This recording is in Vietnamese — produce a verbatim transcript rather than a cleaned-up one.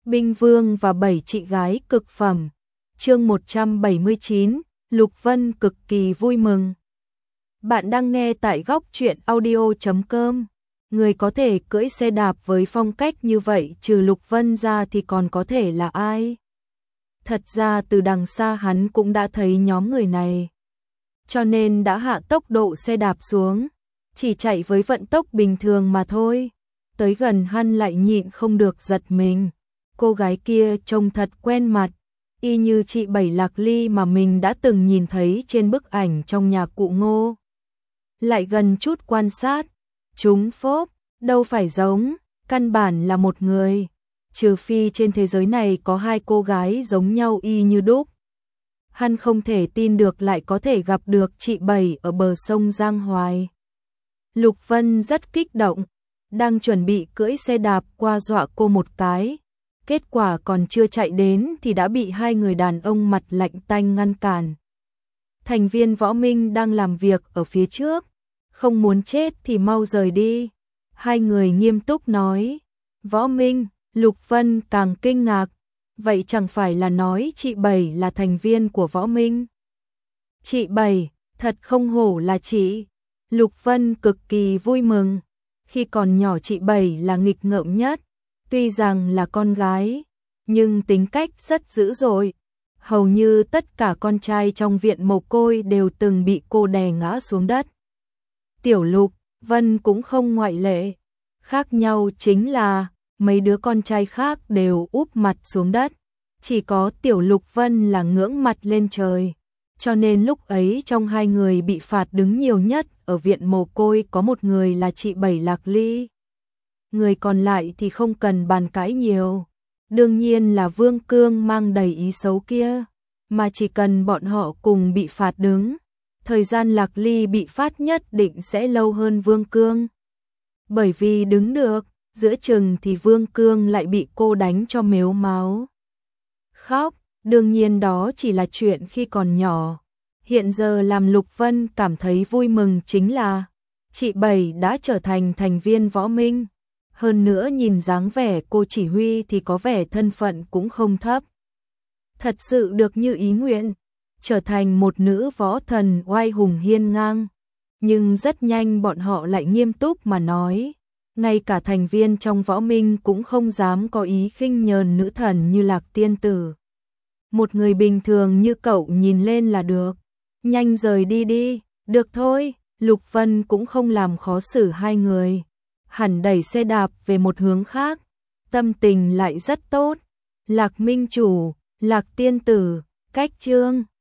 Binh Vương và bảy chị gái cực phẩm. Chương một trăm bảy mươi chín, Lục Vân cực kỳ vui mừng. Bạn đang nghe tại góc truyện audio chấm com. Người có thể cưỡi xe đạp với phong cách như vậy trừ Lục Vân ra thì còn có thể là ai? Thật ra từ đằng xa hắn cũng đã thấy nhóm người này, cho nên đã hạ tốc độ xe đạp xuống, chỉ chạy với vận tốc bình thường mà thôi. Tới gần hắn lại nhịn không được giật mình. Cô gái kia trông thật quen mặt, y như chị Bảy Lạc Ly mà mình đã từng nhìn thấy trên bức ảnh trong nhà cụ Ngô. Lại gần chút quan sát, chúng phốp, đâu phải giống, căn bản là một người. Trừ phi trên thế giới này có hai cô gái giống nhau y như đúc. Hắn không thể tin được lại có thể gặp được chị Bảy ở bờ sông Giang Hoài. Lục Vân rất kích động, đang chuẩn bị cưỡi xe đạp qua dọa cô một cái. Kết quả còn chưa chạy đến thì đã bị hai người đàn ông mặt lạnh tanh ngăn cản. Thành viên Võ Minh đang làm việc ở phía trước, không muốn chết thì mau rời đi. Hai người nghiêm túc nói. Võ Minh, Lục Vân càng kinh ngạc. Vậy chẳng phải là nói chị Bảy là thành viên của Võ Minh? Chị Bảy, thật không hổ là chị. Lục Vân cực kỳ vui mừng. Khi còn nhỏ chị Bảy là nghịch ngợm nhất. Tuy rằng là con gái, nhưng tính cách rất dữ dội. Hầu như tất cả con trai trong viện mồ côi đều từng bị cô đè ngã xuống đất. Tiểu Lục Vân cũng không ngoại lệ. Khác nhau chính là mấy đứa con trai khác đều úp mặt xuống đất. Chỉ có Tiểu Lục Vân là ngưỡng mặt lên trời. Cho nên lúc ấy trong hai người bị phạt đứng nhiều nhất ở viện mồ côi có một người là chị Bảy Lạc Ly. Người còn lại thì không cần bàn cãi nhiều. Đương nhiên là Vương Cương mang đầy ý xấu kia. Mà chỉ cần bọn họ cùng bị phạt đứng, thời gian Lạc Ly bị phạt nhất định sẽ lâu hơn Vương Cương. Bởi vì đứng được, giữa chừng thì Vương Cương lại bị cô đánh cho mếu máu. Khóc, đương nhiên đó chỉ là chuyện khi còn nhỏ. Hiện giờ làm Lục Vân cảm thấy vui mừng chính là chị Bảy đã trở thành thành viên Võ Minh. Hơn nữa nhìn dáng vẻ cô chỉ huy thì có vẻ thân phận cũng không thấp. Thật sự được như ý nguyện, trở thành một nữ võ thần oai hùng hiên ngang. Nhưng rất nhanh bọn họ lại nghiêm túc mà nói. Ngay cả thành viên trong Võ Minh cũng không dám có ý khinh nhờn nữ thần như Lạc Tiên Tử. Một người bình thường như cậu nhìn lên là được. Nhanh rời đi đi, được thôi. Lục Vân cũng không làm khó xử hai người. Hẳn đẩy xe đạp về một hướng khác, tâm tình lại rất tốt. Lạc Minh Chủ, Lạc Tiên Tử, cách chương